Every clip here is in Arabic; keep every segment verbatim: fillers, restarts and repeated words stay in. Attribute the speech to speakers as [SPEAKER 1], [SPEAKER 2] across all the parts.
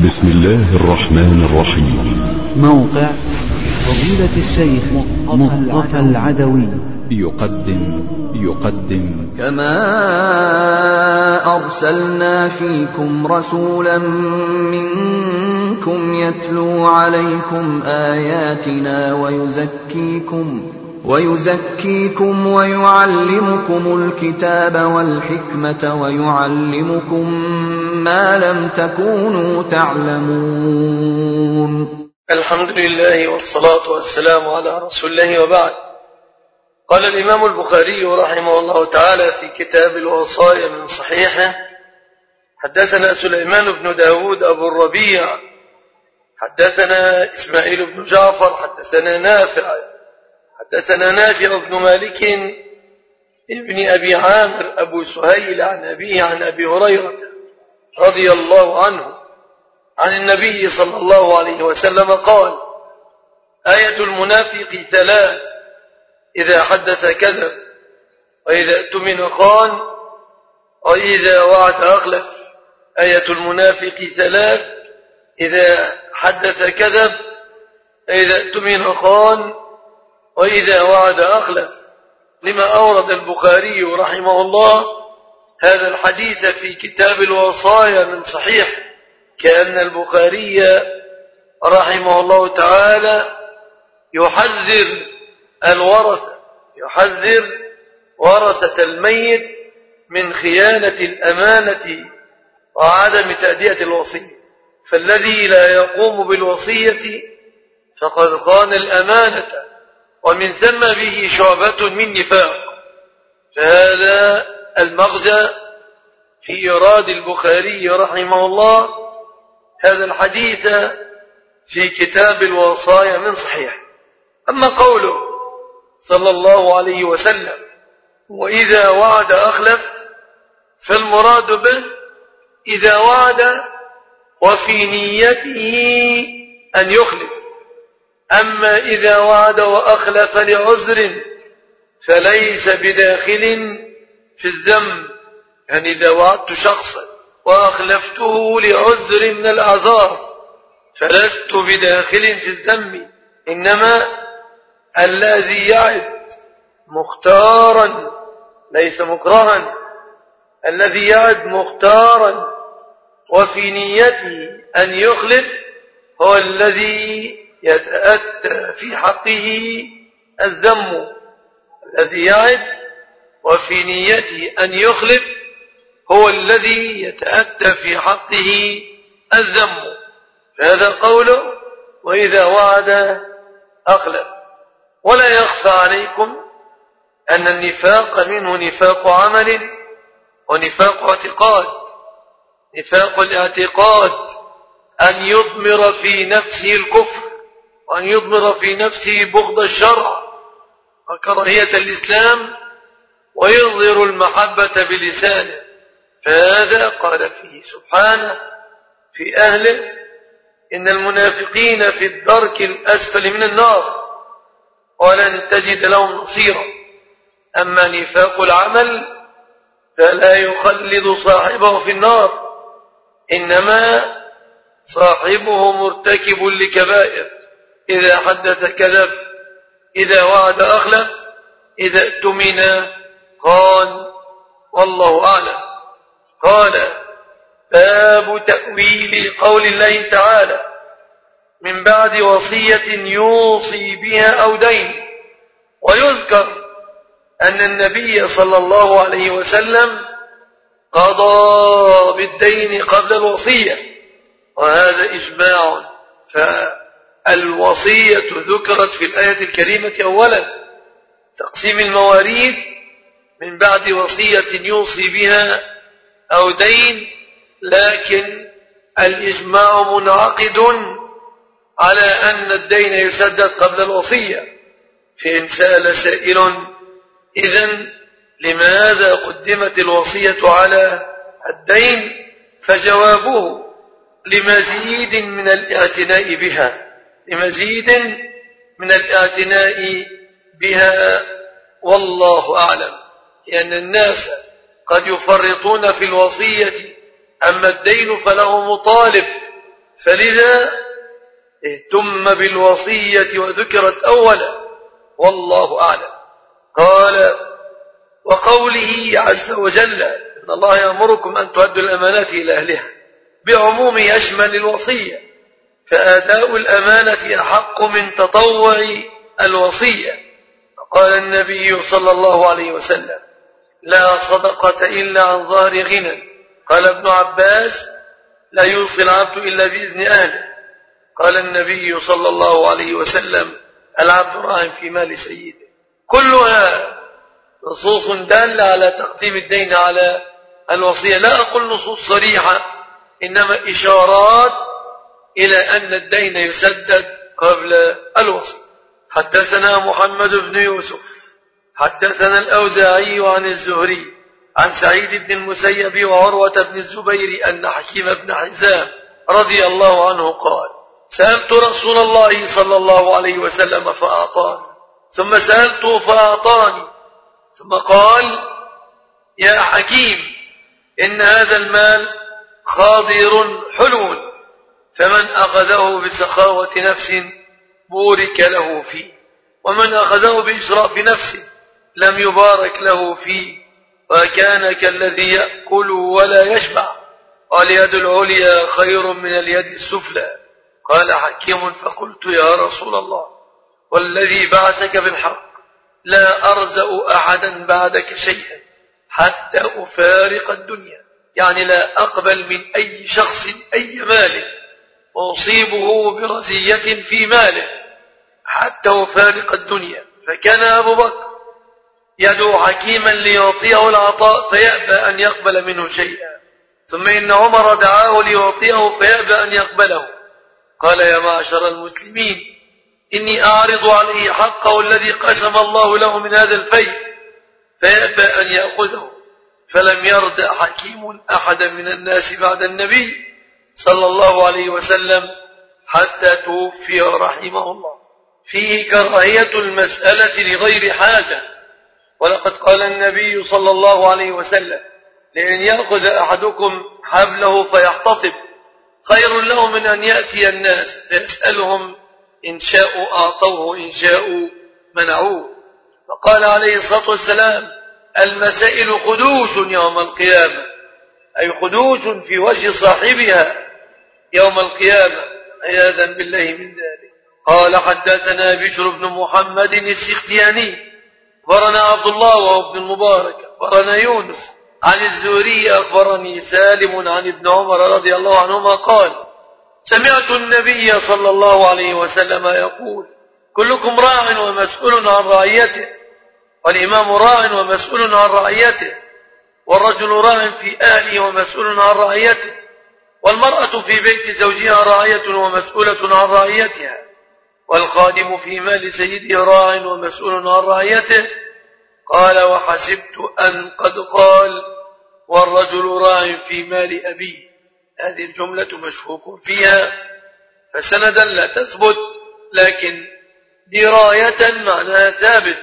[SPEAKER 1] بسم الله الرحمن الرحيم.
[SPEAKER 2] موقع فضيلة الشيخ مصطفى العدوي
[SPEAKER 3] يقدم يقدم
[SPEAKER 4] كما أرسلنا فيكم رسولا منكم يتلو عليكم آياتنا ويزكيكم ويزكيكم ويعلمكم الكتاب والحكمة ويعلمكم ما لم تكونوا تعلمون.
[SPEAKER 5] الحمد لله والصلاة والسلام على رسول الله، وبعد. قال الإمام البخاري رحمه الله تعالى في كتاب الوصايا من صحيحه: حدثنا سليمان بن داود أبو الربيع حدثنا إسماعيل بن جعفر حدثنا نافع حدثنا نافع بن مالك ابن أبي عامر أبو سهيل عن أبيه عن أبي هريرة رضي الله عنه عن النبي صلى الله عليه وسلم قال: آية المنافق ثلاث: إذا حدث كذب، وإذا اؤتمن خان، وإذا وعد أخلف. آية المنافق ثلاث: إذا حدث كذب، وإذا اؤتمن خان، وإذا وعد أخلف. لما أورد البخاري رحمه الله هذا الحديث في كتاب الوصايا من صحيح، كأن البخاري رحمه الله تعالى يحذر الورثة يحذر ورثة الميت من خيانة الأمانة وعدم تأدية الوصية، فالذي لا يقوم بالوصية فقد خان الأمانة، ومن ثم به شعبة من نفاق. فهذا المغزى في إيراد البخاري رحمه الله هذا الحديث في كتاب الوصايا من صحيح. أما قوله صلى الله عليه وسلم: وإذا وعد أخلف، فالمراد به إذا وعد وفي نيته أن يخلف. أما إذا وعد وأخلف لعذر فليس بداخل في الذنب، يعني إذا وعدت شخصا وأخلفته لعذر من الأعذار فلست بداخل في الذنب، إنما الذي يعد مختارا ليس مكرها، الذي يعد مختارا وفي نيته أن يخلف هو الذي يتأتى في حقه الذم. الذي يعد وفي نيته أن يخلف هو الذي يتأتى في حقه الذم. فهذا قوله: وإذا وعد أخلف. ولا يخفى عليكم أن النفاق منه نفاق عمل ونفاق اعتقاد. نفاق الاعتقاد أن يضمر في نفسه الكفر، وأن يضمر في نفسه بغض الشرع وكراهية الإسلام، ويظهر المحبة بلسانه. فهذا قال فيه سبحانه في أهله: إن المنافقين في الدرك الأسفل من النار ولن تجد لهم نصيرا. أما نفاق العمل فلا يخلد صاحبه في النار، إنما صاحبه مرتكب لكبائر. إذا حدث كذب، إذا وعد أخلف، إذا اؤتمن خان. والله أعلم. قال: باب تأويل قول الله تعالى: من بعد وصية يوصي بها أو دين. ويذكر أن النبي صلى الله عليه وسلم قضى بالدين قبل الوصية، وهذا إجماع. فالوصية ذكرت في الآية الكريمة أولا، تقسيم المواريث من بعد وصية يوصي بها أو دين، لكن الإجماع منعقد على أن الدين يسدد قبل الوصية. فإن سأل سائل: إذن لماذا قدمت الوصية على الدين؟ فجوابه: لمزيد من الاعتناء بها لمزيد من الاعتناء بها والله أعلم. لأن الناس قد يفرطون في الوصية، أما الدين فله مطالب فلذا اهتم بالوصية وذكرت أولا، والله أعلم. قال: وقوله عز وجل: إن الله يأمركم أن تؤدوا الأمانات إلى أهلها، بعموم يشمل الوصية، فأداء الأمانة أحق من تطوع الوصية. قال النبي صلى الله عليه وسلم: لا صدقة إلا عن ظهر غنى. قال ابن عباس: لا يوصي العبد إلا بإذن أهله. قال النبي صلى الله عليه وسلم: العبد راهن في مال سيده. كلها نصوص دالة على تقديم الدين على الوصية. لا أقول نصوص صريحة، إنما إشارات إلى أن الدين يسدد قبل الوصية. حدثنا محمد بن يوسف حدثنا الأوزاعي عن الزهري عن سعيد بن المسيب وعروة بن الزبير أن حكيم بن حزام رضي الله عنه قال: سألت رسول الله صلى الله عليه وسلم فأعطاني، ثم سألته فأعطاني، ثم قال: يا حكيم، إن هذا المال خاضر حلو، فمن أخذه بسخاوة نفس بورك له فيه، ومن أخذه بإشراف نفسه لم يبارك له فيه، وكان كالذي يأكل ولا يشبع، واليد العليا خير من اليد السفلى. قال حكيم: فقلت: يا رسول الله، والذي بعثك بالحق، لا أرزأ أحدا بعدك شيئا حتى أفارق الدنيا، يعني لا أقبل من أي شخص أي مال وأصيبه برزية في ماله حتى أفارق الدنيا. فكان أبو بكر يدعو حكيما ليعطيه العطاء فيأبى أن يقبل منه شيئا، ثم إن عمر دعاه ليعطيه فيأبى أن يقبله. قال: يا معشر المسلمين، إني أعرض عليه حقه الذي قسم الله له من هذا الفيء، فيأبى أن يأخذه. فلم يرد حكيم أحدا من الناس بعد النبي صلى الله عليه وسلم حتى توفي رحمه الله. فيه كراهية المسألة لغير حاجة، ولقد قال النبي صلى الله عليه وسلم: لأن يأخذ أحدكم حبله فيحتطب خير له من أن يأتي الناس فيسألهم، إن شاءوا أعطوه إن شاءوا منعوه. فقال عليه الصلاة والسلام: المسائل خدوش يوم القيامة، أي خدوش في وجه صاحبها يوم القيامة، عياذا بالله من ذلك. قال: حدثنا بشر بن محمد السختياني أخبرنا عبد الله وهو ابن المبارك أخبرنا يونس عن الزهري أخبرني سالم عن ابن عمر رضي الله عنهما قال: سمعت النبي صلى الله عليه وسلم يقول: كلكم راع ومسؤول عن رعيته، والإمام راع ومسؤول عن رعيته، والرجل راع في أهله ومسؤول عن رعيته، والمرأة في بيت زوجها راعية ومسؤولة عن رعيتها، والخادم في مال سيده راع ومسؤول عن رعيته. قال: وحسبت أن قد قال: والرجل راع في مال أبيه. هذه الجملة مشكوك فيها، فسندا لا تثبت، لكن دراية معناها ثابت.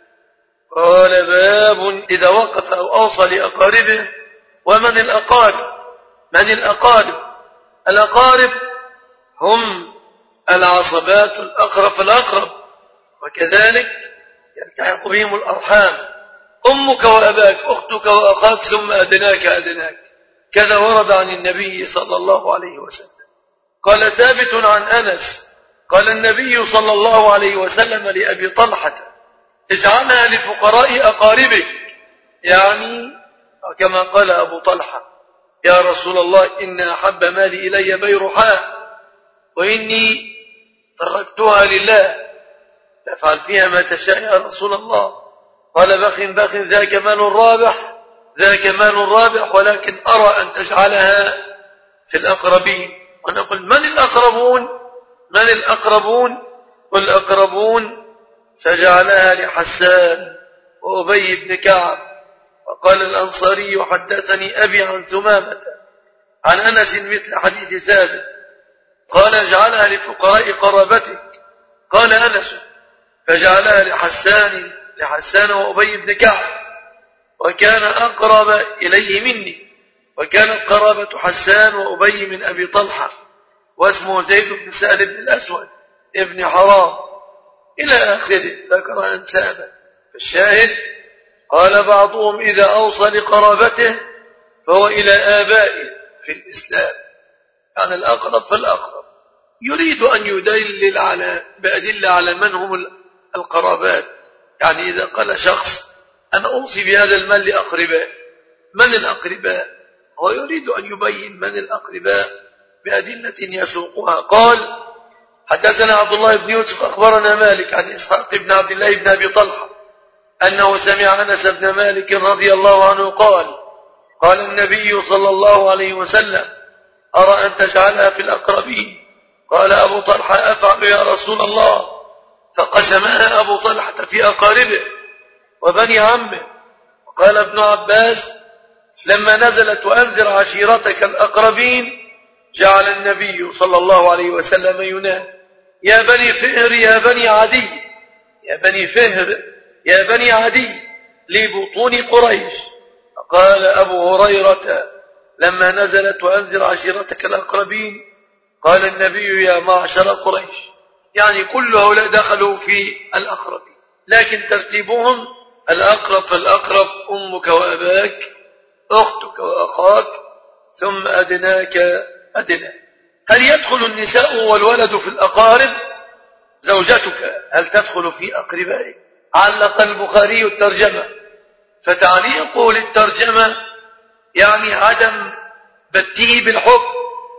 [SPEAKER 5] قال: باب إذا وقف أو أوصى لأقاربه. ومن الأقارب؟ من الأقارب؟ الأقارب هم العصبات الأقرب فالأقرب، وكذلك يلتحق بهم الأرحام، أمك وأباك، أختك وأخاك، ثم أدناك أدناك. كذا ورد عن النبي صلى الله عليه وسلم. قال ثابت عن أنس قال النبي صلى الله عليه وسلم لأبي طلحة: اجعلها لفقراء أقاربك، يعني كما قال أبو طلحة: يا رسول الله، إن أحب مالي إلي بيرحاء، وإني تركتها لله، تفعل فيها ما تشاء يا رسول الله. قال: بخ بخ، ذاك مال رابح، ذاك مال رابح، ولكن أرى أن تجعلها في الأقربين. ونقول: من الأقربون؟ من الأقربون؟ والأقربون فجعلها لحسان وأبي بن كعب. وقال الأنصاري: حدثني أبي عن ثمامة عن أنس مثل حديث ثابت. قال: اجعلها لفقراء قرابتك. قال أنس: فجعلها لحسان لحسان وأبي بن كعب، وكان أقرب إليه مني، وكانت قرابة حسان وأبي من أبي طلحة. واسمه زيد بن سهل بن الأسود ابن حرام إلى آخره، ذكر أنسابه. فالشاهد قال بعضهم إذا أوصى لقرابته فهو إلى آبائه في الإسلام، يعني الأقرب فالأقرب، يريد أن يدلل على بأدلة على من هم القرابات. يعني إذا قال شخص أنا أوصي بهذا المال لأقرباء، من الأقرباء؟ هو يريد أن يبين من الأقرباء بأدلة يسوقها. قال حدثنا عبد الله بن يوسف أخبرنا مالك عن إسحاق بن عبد الله بن أبي طلحة أنه سمع أنس بن مالك رضي الله عنه قال قال النبي صلى الله عليه وسلم أرى أن تجعلها في الأقربين. قال أبو طلحة أفعل يا رسول الله؟ فقسمها أبو طلحة في أقاربه وبني عمه. وقال ابن عباس لما نزلت وأنذر عشيرتك الأقربين جعل النبي صلى الله عليه وسلم ينادي يا بني فهر يا بني عدي، يا بني فهر يا بني عدي لبطون قريش. فقال أبو هريرة لما نزلت وأنذر عشيرتك الأقربين قال النبي يا معشر قريش، يعني كل هؤلاء دخلوا في الأقربين، لكن ترتيبهم الأقرب فالأقرب أمك وأباك، أختك وأخاك، ثم أدناك أدناك. هل يدخل النساء والولد في الأقارب؟ زوجتك هل تدخل في أقربائك؟ علق البخاري الترجمة، فتعليقه للترجمة يعني عدم بته بالحكم،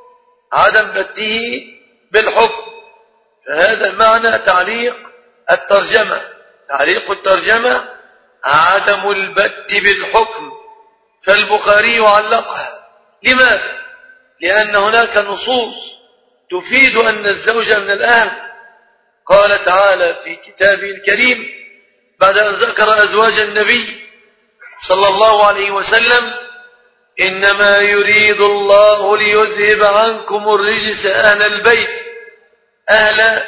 [SPEAKER 5] عدم بته بالحكم، فهذا معنى تعليق الترجمة. تعليق الترجمة عدم البت بالحكم، فالبخاري علقها. لماذا؟ لأن هناك نصوص تفيد أن الزوج من الأهل. قال تعالى في كتابه الكريم بعد أن ذكر أزواج النبي صلى الله عليه وسلم إنما يريد الله ليذهب عنكم الرجس أهل البيت، أهل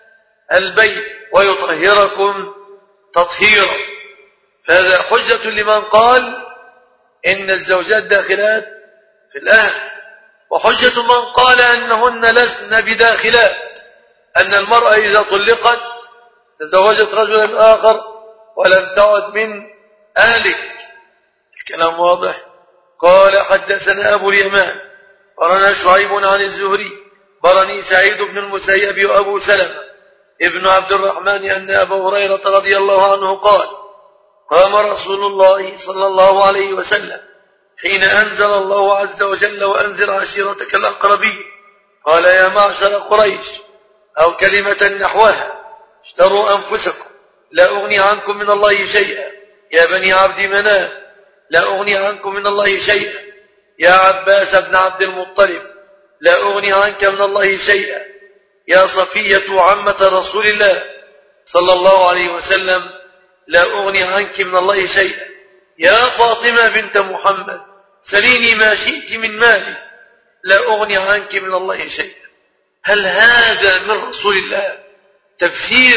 [SPEAKER 5] البيت ويطهركم تطهيرا. فهذا حجة لمن قال إن الزوجات داخلات في الأهل، وحجة من قال أنهن لسن بداخلات، أن المرأة إذا طلقت تزوجت رجلا آخر ولم تعد من أهلك. الكلام واضح. قال حدثنا أبو اليمان قرنا شعيب عن الزهري برني سعيد بن المسيب وأبو سلمة ابن عبد الرحمن أن أبا هريرة رضي الله عنه قال قام رسول الله صلى الله عليه وسلم حين أنزل الله عز وجل وأنذر عشيرتك الأقربين قال يا معشر قريش أو كلمة نحوها اشتروا أنفسكم لا أغني عنكم من الله شيئا، يا بني عبد مناف لا أغني عنكم من الله شيئا، يا عباس بن عبد المطلب لا أغني عنك من الله شيئا، يا صفية عمة رسول الله صلى الله عليه وسلم لا أغني عنك من الله شيئا، يا فاطمة بنت محمد سليني ما شئت من مالي لا أغني عنك من الله شيئا. هل هذا من رسول الله تفسير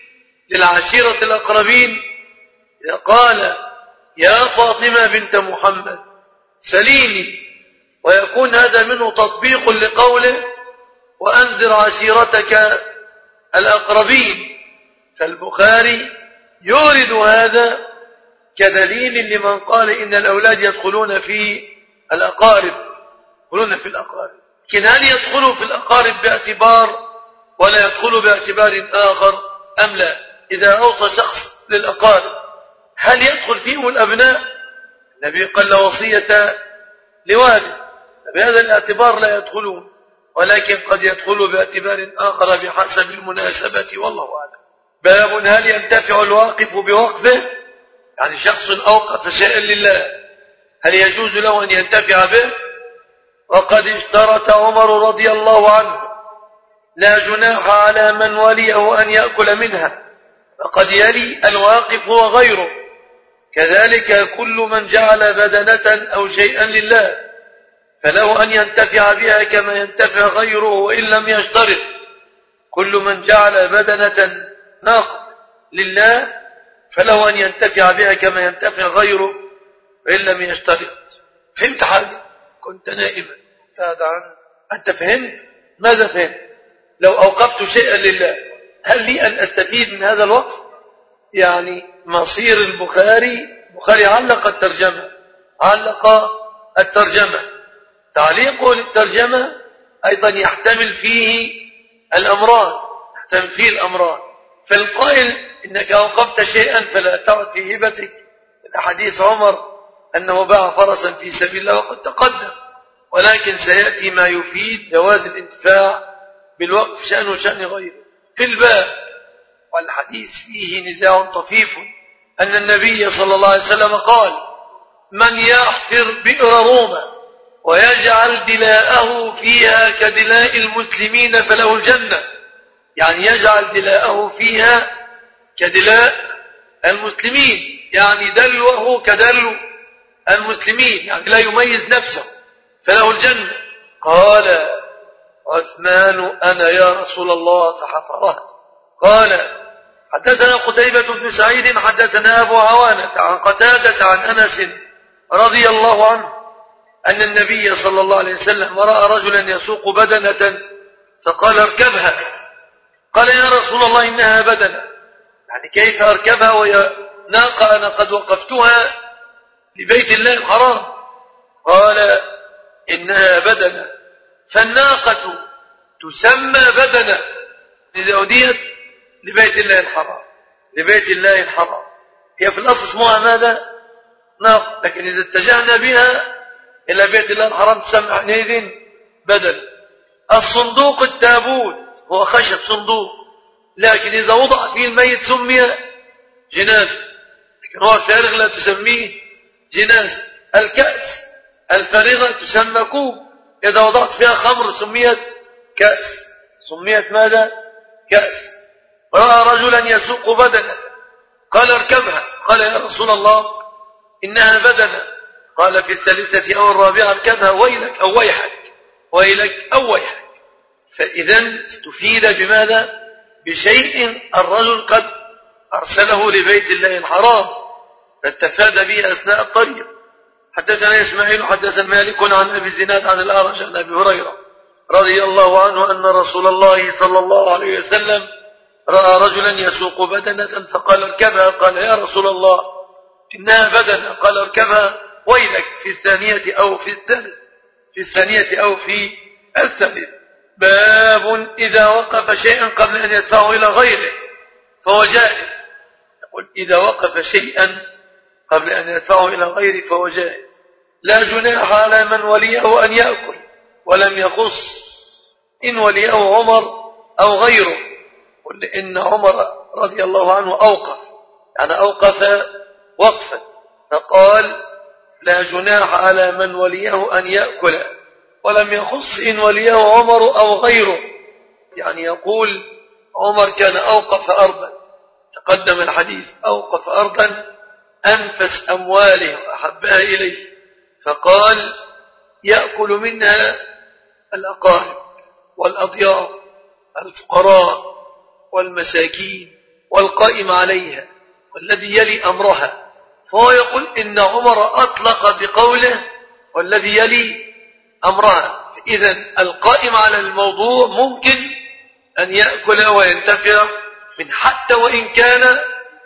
[SPEAKER 5] للعشيرة الأقربين؟ إذا قال يا فاطمة بنت محمد سليني، ويكون هذا منه تطبيق لقوله وأنذر عشيرتك الأقربين. فالبخاري يورد هذا كدليل لمن قال إن الأولاد يدخلون في الأقارب، يدخلون في الأقارب. لكن هل يدخلوا في الأقارب باعتبار ولا يدخلوا باعتبار آخر أم لا؟ إذا أوصى شخص للأقارب هل يدخل فيهم الأبناء؟ النبي قال لا وصية لوالد، بهذا الاعتبار لا يدخلون، ولكن قد يدخلوا باعتبار آخر بحسب المناسبة، والله أعلم. باب هل ينتفع الواقف بوقفه؟ يعني شخص أوقف شيئا لله هل يجوز له أن ينتفع به؟ وقد اشترط عمر رضي الله عنه لا جناح على من وليه أن يأكل منها، فقد يلي الواقف وغيره، كذلك كل من جعل بدنة أو شيئا لله فله أن ينتفع بها كما ينتفع غيره وإن لم يشترط. كل من جعل بدنة ناقة لله فله أن ينتفع بها كما ينتفع غيره وإن لم يشترط. فهمت حاجة؟ كنت نائما. أنت فهمت؟ ماذا فهمت؟ لو أوقفت شيئا لله هل لي أن أستفيد من هذا الوقف؟ يعني مصير البخاري البخاري علق الترجمة علق الترجمة تعليقه للترجمة أيضا يحتمل فيه الأمران يحتمل فيه الأمران فالقائل إنك أوقفت شيئا فلا تعد في هبتك حديث عمر أنه باع فرسا في سبيل الله وقد تقدم ولكن سيأتي ما يفيد جواز الانتفاع بالوقف شأنه شأن غيره في الباب والحديث فيه نزاع طفيف أن النبي صلى الله عليه وسلم قال من يحفر بئر روما ويجعل دلاءه فيها كدلاء المسلمين فله الجنة يعني يجعل دلاءه فيها كدلاء المسلمين يعني دلوه كدلو المسلمين يعني لا يميز نفسه فله الجنة قال عثمان أنا يا رسول الله فحفرها قال حدثنا قتيبة بن سعيد حدثنا أبو عوانة عن قتادة عن أنس رضي الله عنه أن النبي صلى الله عليه وسلم رأى رجلا يسوق بدنة فقال اركبها قال يا رسول الله إنها بدنة يعني كيف أركبها وهي ناقة أنا قد وقفتها لبيت الله الحرام قال إنها بدنة فالناقة تسمى بدنة إذا أوديت لبيت الله الحرام لبيت الله الحرام هي في الأصل اسمها ماذا ناقة لكن إذا اتجهنا بها إلى بيت الله الحرام تسمى حينئذ بدل الصندوق التابوت هو خشب صندوق لكن إذا وضع فيه الميت سمي جنازة لكن هو الفارغ لا تسميه جنازة الكأس الفارغة تسمى كوب إذا وضعت فيها خمر سميت كأس سميت ماذا كأس رأى رجلا يسوق بدنة قال اركبها قال يا رسول الله إنها بدنة قال في الثالثة أو الرابعة اركبها ويلك أو ويحك ويلك أو ويحك فإذا استفيد بماذا بشيء الرجل قد أرسله لبيت الله الحرام فاستفاد به أثناء الطريق حدثنا إسماعيل حدثنا مالك عن أبي الزناد عن الأعرج عن أبي هريرة رضي الله عنه أن رسول الله صلى الله عليه وسلم رأى رجلا يسوق بدنة فقال اركبها قال يا رسول الله إنها بدنة قال اركبها ويلك في الثانية أو في الثالث في الثانية أو في الثالث باب إذا وقف شيئا قبل أن يدفعه إلى غيره فهو جائز يقول إذا وقف شيئا قبل أن يدفعه إلى غيره فهو جائز لا جناح على من وليه أن يأكل ولم يخص إن وليه عمر أو غيره قل إن عمر رضي الله عنه أوقف يعني أوقف وقفا فقال لا جناح على من وليه أن يأكل ولم يخص إن وليه عمر أو غيره يعني يقول عمر كان أوقف أرضا تقدم الحديث أوقف أرضا أنفس أمواله وأحبها إليه فقال يأكل منها الأقارب والأضياف الفقراء والمساكين والقائم عليها والذي يلي أمرها فهو يقول إن عمر أطلق بقوله والذي يلي أمرها إذن القائم على الموضوع ممكن أن يأكل وينتفع من حتى وإن كان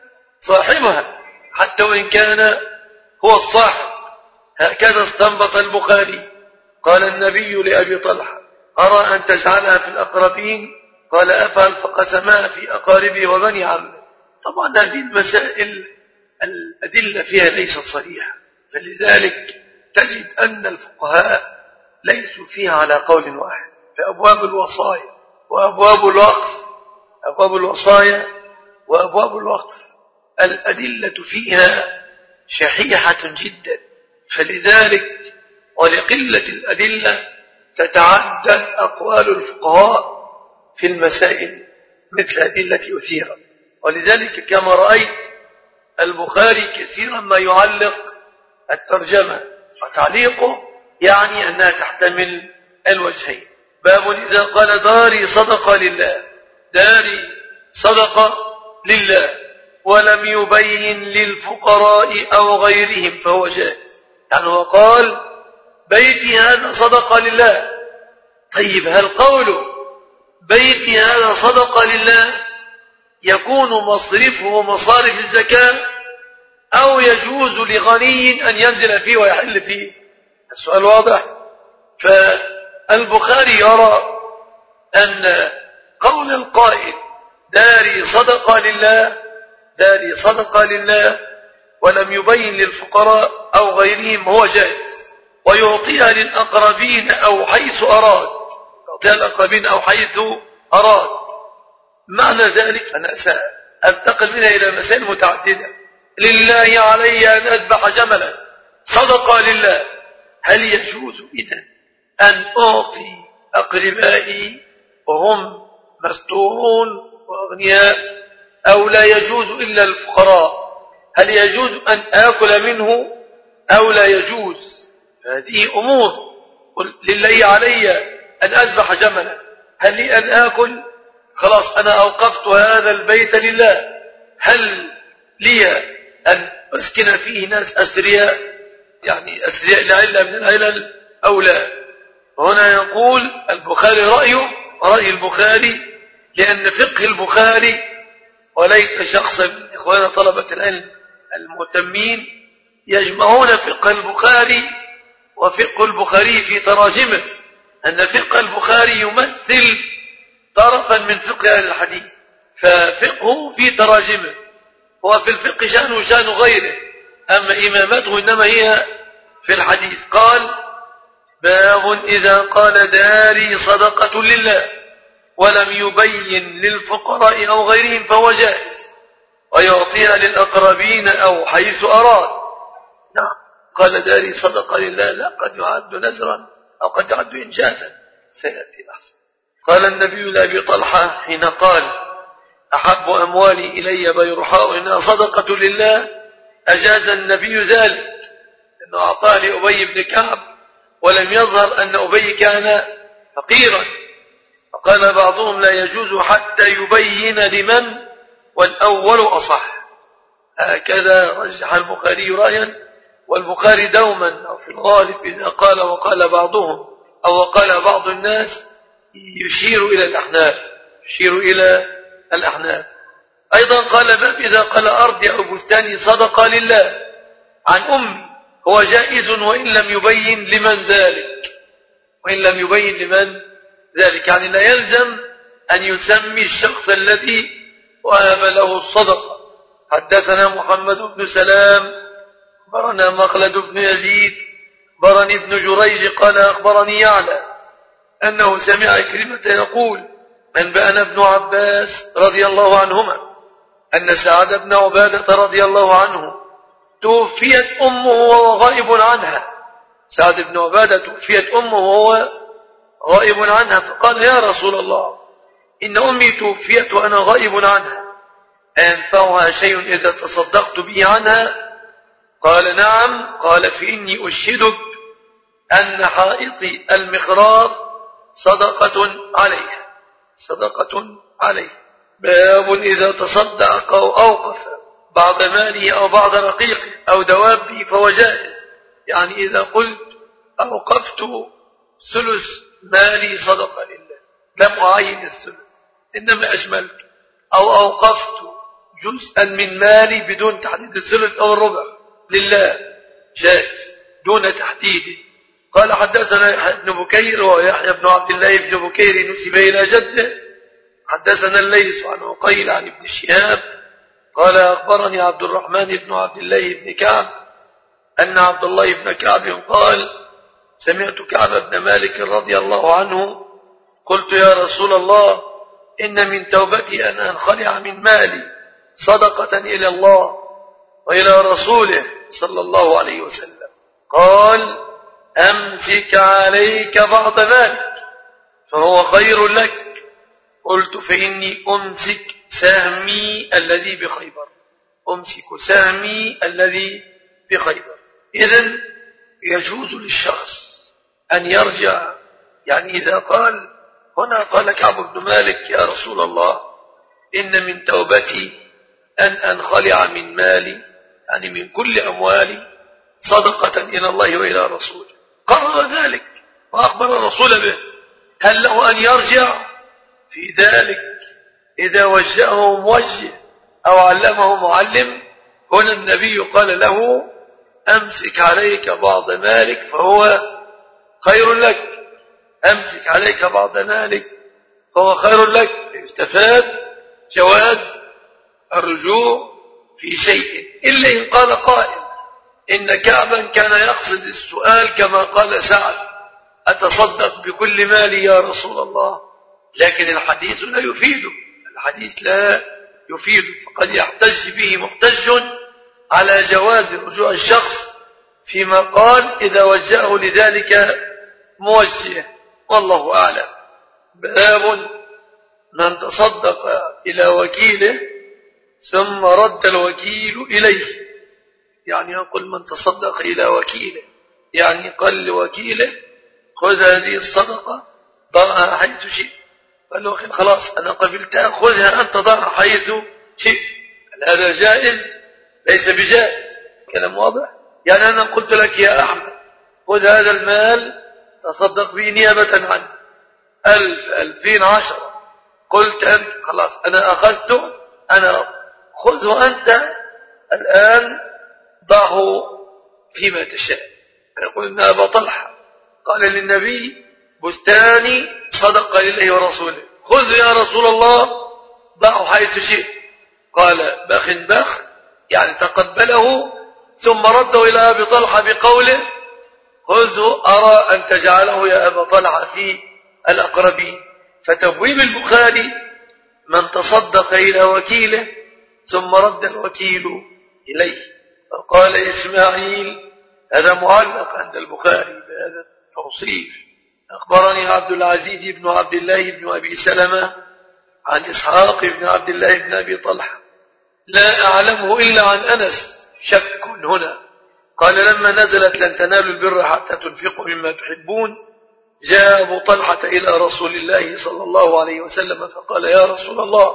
[SPEAKER 5] صاحبها حتى وإن كان هو الصاحب هكذا استنبط البخاري قال النبي لأبي طلحة أرى أن تجعلها في الأقربين قال أفعل فقسمها في أقاربي وبني عمه طبعا هذه المسائل الأدلة فيها ليست صريحة فلذلك تجد أن الفقهاء ليسوا فيها على قول واحد في أبواب الوصايا وأبواب الوقف أبواب الوصايا وأبواب الوقف الأدلة فيها شحيحة جدا فلذلك ولقلة الأدلة تتعدد أقوال الفقهاء في المسائل مثل أدلة أثيرة ولذلك كما رأيت البخاري كثيرا ما يعلق الترجمة وتعليقه يعني أنها تحتمل الوجهين باب إذا قال داري صدقة لله داري صدقة لله ولم يبين للفقراء أو غيرهم فهو جائز يعني هو قال بيتي هذا صدقة لله طيب هل قوله بيتي هذا صدقة لله يكون مصرفه ومصارف الزكاة أو يجوز لغني أن ينزل فيه ويحل فيه؟ السؤال واضح. فالبخاري يرى أن قول القائل داري صدقة لله داري صدقة لله ولم يبين للفقراء أو غيرهم هو جائز، ويعطيها للأقربين أو حيث أراد يعطيها للأقربين أو حيث أراد. معنى ذلك أنا سأنتقل منها إلى مسائل متعددة. لله علي أن أذبح جملا صدقة لله، هل يجوز إذن أن أعطي أقربائي وهم مستورون وأغنياء أو لا يجوز إلا الفقراء؟ هل يجوز أن آكل منه أو لا يجوز؟ هذه أمور. لله علي أن أذبح جملا، هل لي أن آكل؟ خلاص أنا أوقفت هذا البيت لله، هل لي أن أسكن فيه ناس أثرياء يعني أثرياء لعلة من العلل أو لا؟ هنا يقول البخاري رأيه رأي البخاري، لأن فقه البخاري وليت شخصا من إخوانا طلبة العلم المهتمين يجمعون فقه البخاري وفقه البخاري في تراجمه، أن فقه البخاري يمثل طرفا من فقه أهل الحديث، ففقه في تراجمه، وفي الفقه شأنه شأن غيره، أما إمامته إنما هي في الحديث. قال باب إذا قال داري صدقة لله ولم يبين للفقراء أو غيرهم فهو جائز، ويعطيها للأقربين أو حيث أراد. نعم، قال داري صدقة لله لا، قد يعد نذرا أو قد يعد إنجازا، سيأتي الأحسن. قال النبي لأبي طلحة حين قال أحب أموالي إلي بيرحاء إنها صدقة لله، أجاز النبي ذلك، أنه أعطاه لأبي بن كعب ولم يظهر أن أبي كان فقيرا. فقال بعضهم لا يجوز حتى يبين لمن، والأول أصح. هكذا رجح البخاري رأيا، والبخاري دوما أو في الغالب إذا قال وقال بعضهم أو قال بعض الناس يشير إلى الأحناف يشير إلى الأحناف. أيضا قال باب إذا قال أرضي أو بستاني صدقة لله عن أمي هو جائز وإن لم يبين لمن ذلك وإن لم يبين لمن ذلك يعني لا يلزم أن يسمي الشخص الذي وهب له الصدقة. حدثنا محمد بن سلام أخبرنا مخلد بن يزيد أخبرني ابن جريج قال أخبرني يعلى أنه سمع كلمة يقول أنبأنا ابن عباس رضي الله عنهما أن سعد بن عبادة رضي الله عنه توفيت أمه وهو غائب عنها. سعد بن عبادة توفيت أمه وهو غائب عنها، فقال يا رسول الله إن أمي توفيت وأنا غائب عنها، أينفعها شيء إذا تصدقت به عنها؟ قال نعم. قال فإني أشهدك أن حائطي المخراف صدقة عليها صدقة عليه. باب إذا تصدق أو أوقف بعض ماله أو بعض رقيقه أو دوابه فهو جائز. يعني إذا قلت أوقفت ثلث مالي صدقة لله لم أعين الثلث إنما أشملت، أو أوقفت جزءا من مالي بدون تحديد الثلث أو الربع لله جائز دون تحديده. قال حدثنا يحيى بن بكير ويحيى بن عبد الله بن بكير نسب إلى جده. حدثنا الليث عن عقيل عن ابن شهاب قال أخبرني عبد الرحمن بن عبد الله بن كعب أن عبد الله بن كعب قال سمعت كعب بن مالك رضي الله عنه قلت يا رسول الله إن من توبتي أن أنخلع من مالي صدقة إلى الله وإلى رسوله صلى الله عليه وسلم. قال أمسك عليك بعض مالك فهو خير لك. قلت فإني أمسك سهمي الذي بخيبر أمسك سهمي الذي بخيبر. إذن يجوز للشخص أن يرجع، يعني إذا قال هنا قال كعب بن مالك يا رسول الله إن من توبتي أن أنخلع من مالي يعني من كل أموالي صدقة إلى الله وإلى رسوله، قرر ذلك وأخبر الرسول به هل له أن يرجع في ذلك إذا وجهه موجه أو علمه معلم؟ هنا النبي قال له أمسك عليك بعض مالك فهو خير لك، أمسك عليك بعض مالك فهو خير لك. يستفاد جواز الرجوع في شيء، إلا إن قال قائل إن كعبا كان يقصد السؤال كما قال سعد أتصدق بكل مالي يا رسول الله، لكن الحديث لا يفيده، الحديث لا يفيده، فقد يحتج به محتج على جواز رجوع الشخص فيما قال إذا وجهه لذلك موجه، والله أعلم. باب من تصدق إلى وكيله ثم رد الوكيل إليه، يعني يقول من تصدق إلى وكيله، يعني قال لوكيله خذ هذه الصدقة ضعها حيث شئت، قال له خلاص أنا قبلتها خذها أنت ضعها حيث شئت. هذا جائز ليس بجائز، كلام واضح. يعني أنا قلت لك يا أحمد خذ هذا المال تصدق به نيابة عنه ألف ألفين عشرة، قلت أنت خلاص أنا أخذته أنا خذه أنت الآن ضعه فيما تشاء. يقول إن أبا طلحة قال للنبي بستاني صدق لله ورسوله، خذ يا رسول الله ضعه حيث شئت، قال بخ بخ، يعني تقبله ثم رده إلى أبي طلحة بقوله خذه أرى أن تجعله يا أبا طلحة في الأقربين. فتبويب البخاري من تصدق إلى وكيله ثم رد الوكيل إليه. فقال إسماعيل هذا معلق عند البخاري بهذا التوصيف. أخبرني عبد العزيز بن عبد الله بن أبي سلمة عن إسحاق بن عبد الله بن أبي طلحة لا أعلمه إلا عن أنس، شك هنا. قال لما نزلت لن تنالوا البر حتى تنفقوا مما تحبون جاء أبو طلحة إلى رسول الله صلى الله عليه وسلم فقال يا رسول الله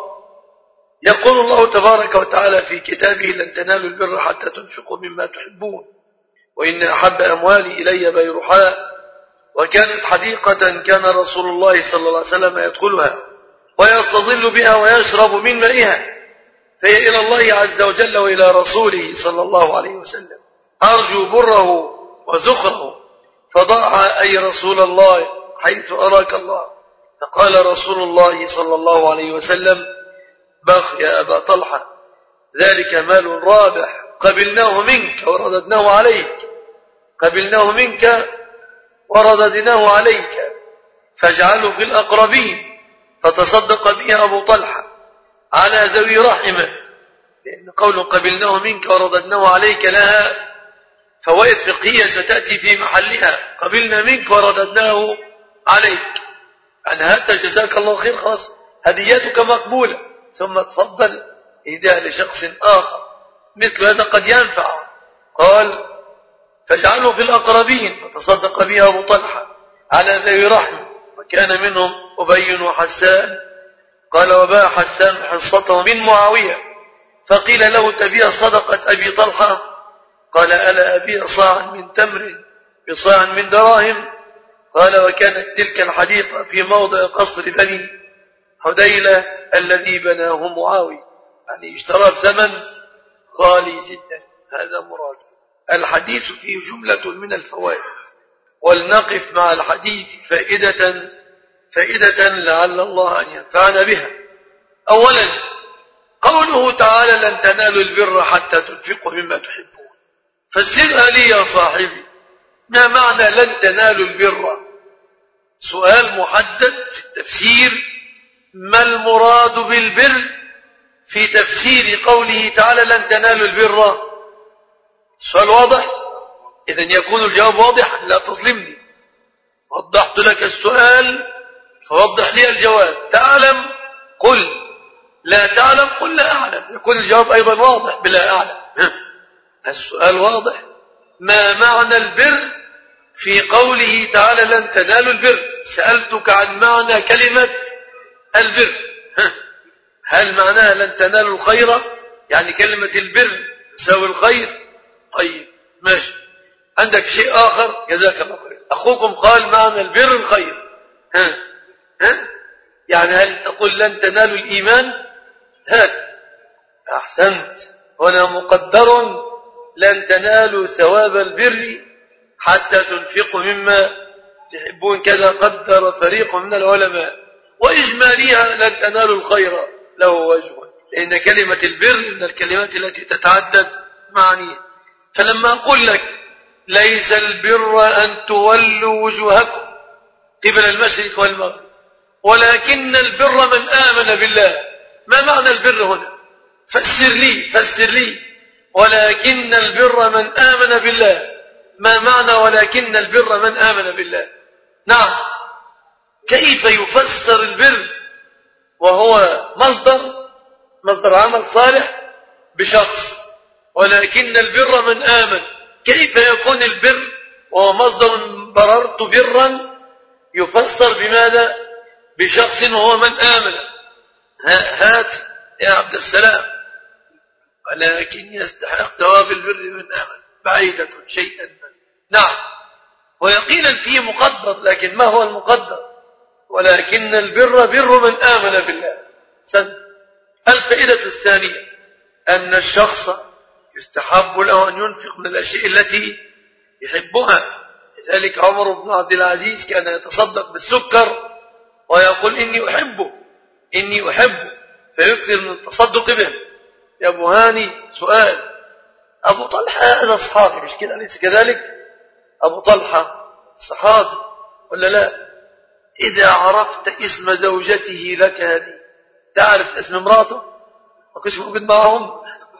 [SPEAKER 5] يقول الله تبارك وتعالى في كتابه لن تنالوا البر حتى تنفقوا مما تحبون، وإن أحب أموالي إلي بيرحاء، وكانت حديقة كان رسول الله صلى الله عليه وسلم يدخلها ويستظل بها ويشرب من مائها، فهي إلى الله عز وجل وإلى رسوله صلى الله عليه وسلم، أرجو بره وزخره، فضعها أي رسول الله حيث أراك الله. فقال رسول الله صلى الله عليه وسلم بخ يا أبا طلحة ذلك مال رابح قبلناه منك ورددناه عليك، قبلناه منك ورددناه عليك، فاجعله في الأقربين. فتصدق به أبو طلحة على ذوي رحمه، لأن قول قبلناه منك ورددناه عليك لها فوائد فقهية ستأتي في محلها. قبلنا منك ورددناه عليك، يعني هذا جزاك الله خير خلاص هديتك مقبولة، ثم تفضل إهداء لشخص آخر، مثل هذا قد ينفع. قال فاجعله في الأقربين، فتصدق به أبو طلحة على ذوي رحمه، وكان منهم أبي وحسان. قال وباع حسان حصته من معاوية، فقيل له تبيع صدقة أبي طلحة؟ قال ألا أبيع صاعا من تمر بصاع من دراهم؟ قال وكانت تلك الحديقة في موضع قصر بني حديلة الذي بناه معاوية، يعني اشترى بثمن غالي جدا. هذا مراد الحديث فيه جملة من الفوائد، ولنقف مع الحديث فائدة فائدة لعل الله أن ينفعنا بها. أولا قوله تعالى لن تنالوا البر حتى تنفقوا مما تحبون، فسرها لي يا صاحبي، ما معنى لن تنالوا البر؟ سؤال محدد في التفسير، ما المراد بالبر في تفسير قوله تعالى لن تنالوا البر؟ سؤال واضح؟ إذن يكون الجواب واضحا، لا تظلمني، وضحت لك السؤال فوضح لي الجواب. تعلم قل، لا تعلم قل لا أعلم، يكون الجواب أيضا واضح بلا أعلم. السؤال واضح، ما معنى البر في قوله تعالى لن تنالوا البر؟ سألتك عن معنى كلمة البر، هل معناها لن تنالوا الخير؟ يعني كلمة البر تساوي الخير؟ طيب ماشي، عندك شيء آخر؟ جزاك الله خير. أخوكم قال معنى البر الخير، ها يعني هل تقول لن تنالوا الإيمان؟ هات أحسنت. هنا مقدر لن تنالوا ثواب البر حتى تنفقوا مما تحبون، كذا قدر فريق من العلماء. وإجماليها لن تنالوا الخير له وجه، لأن كلمة البر من الكلمات التي تتعدد معانيها. فلما أقول لك ليس البر أن تولوا وجوهكم قبل المشرق والمغرب ولكن البر من آمن بالله، ما معنى البر هنا؟ فسر لي فسر لي ولكن البر من آمن بالله، ما معنى ولكن البر من آمن بالله؟ نعم، كيف يفسر البر وهو مصدر مصدر عمل صالح بشخص، ولكن البر من آمن؟ كيف يكون البر وهو مصدر بررت برا يفسر بماذا؟ بشخص وهو من آمن. هات يا عبد السلام. ولكن يستحق ثواب البر من آمن، بعيدة شيئا. نعم، ويقينا فيه مقدر، لكن ما هو المقدر؟ ولكن البر بر من آمن بالله. سنت. الفائدة الثانية أن الشخص يستحب له أن ينفق من الأشياء التي يحبها. لذلك عمر بن عبد العزيز كان يتصدق بالسكر ويقول إني أحبه إني أحبه فيكثر من التصدق به. يا أبو هاني سؤال، أبو طلحة هذا صحابي مش كده أليس كذلك؟ أبو طلحة صحابي ولا لا؟ إذا عرفت اسم زوجته لك هذه، تعرف اسم امراته؟ ما كنتش موجود معهم؟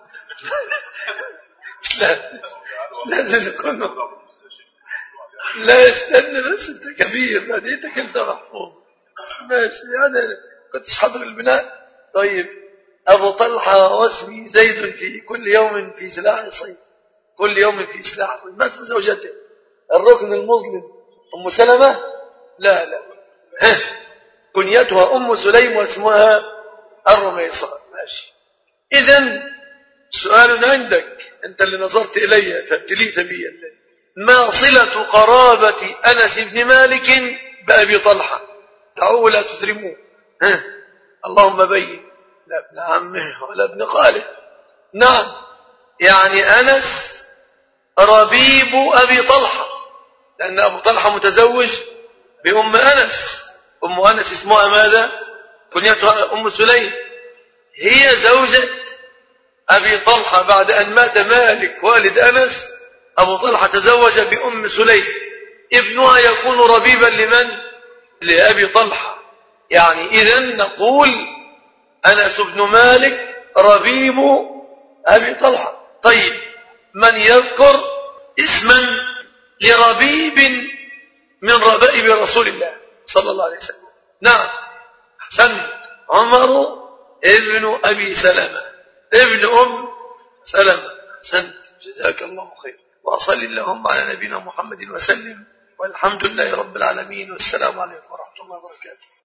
[SPEAKER 5] مش لازم مش لازم يكون. لا استنى بس، انت كبير هديتك انت محفوظ ماشي يعني كنتش حاضر البناء. طيب أبو طلحة واسمي زيد في كل يوم في سلاح صيد، كل يوم في سلاح صيد. ما اسم زوجته؟ الركن المظلم أم سلمة؟ لا لا كنيتها أم سليم واسمها الرميصاء. ماشي. إذن سؤال عندك أنت اللي نظرت إلي فابتليت بي، ما صلة قرابة أنس بن مالك بأبي طلحة؟ دعوه لا تسرموه. ها اللهم بين، لا ابن عمه ولا ابن خاله. نعم، يعني أنس ربيب أبي طلحة، لأن أبو طلحة متزوج بأم أنس. أم أنس اسمها ماذا؟ كنيتها أم سليم، هي زوجة أبي طلحة. بعد أن مات مالك والد أنس، أبو طلحة تزوج بأم سليم، ابنها يكون ربيبا لمن؟ لأبي طلحة. يعني إذن نقول أنس بن مالك ربيب أبي طلحة. طيب من يذكر اسما لربيب من ربائب رسول الله صلى الله عليه وسلم؟ نعم، أحسنت، عمر ابن أبي سلمة ابن أم سلمة. أحسنت، جزاك الله خير. وأصل اللهم على نبينا محمد وسلم، والحمد لله رب العالمين، والسلام عليكم ورحمة الله وبركاته.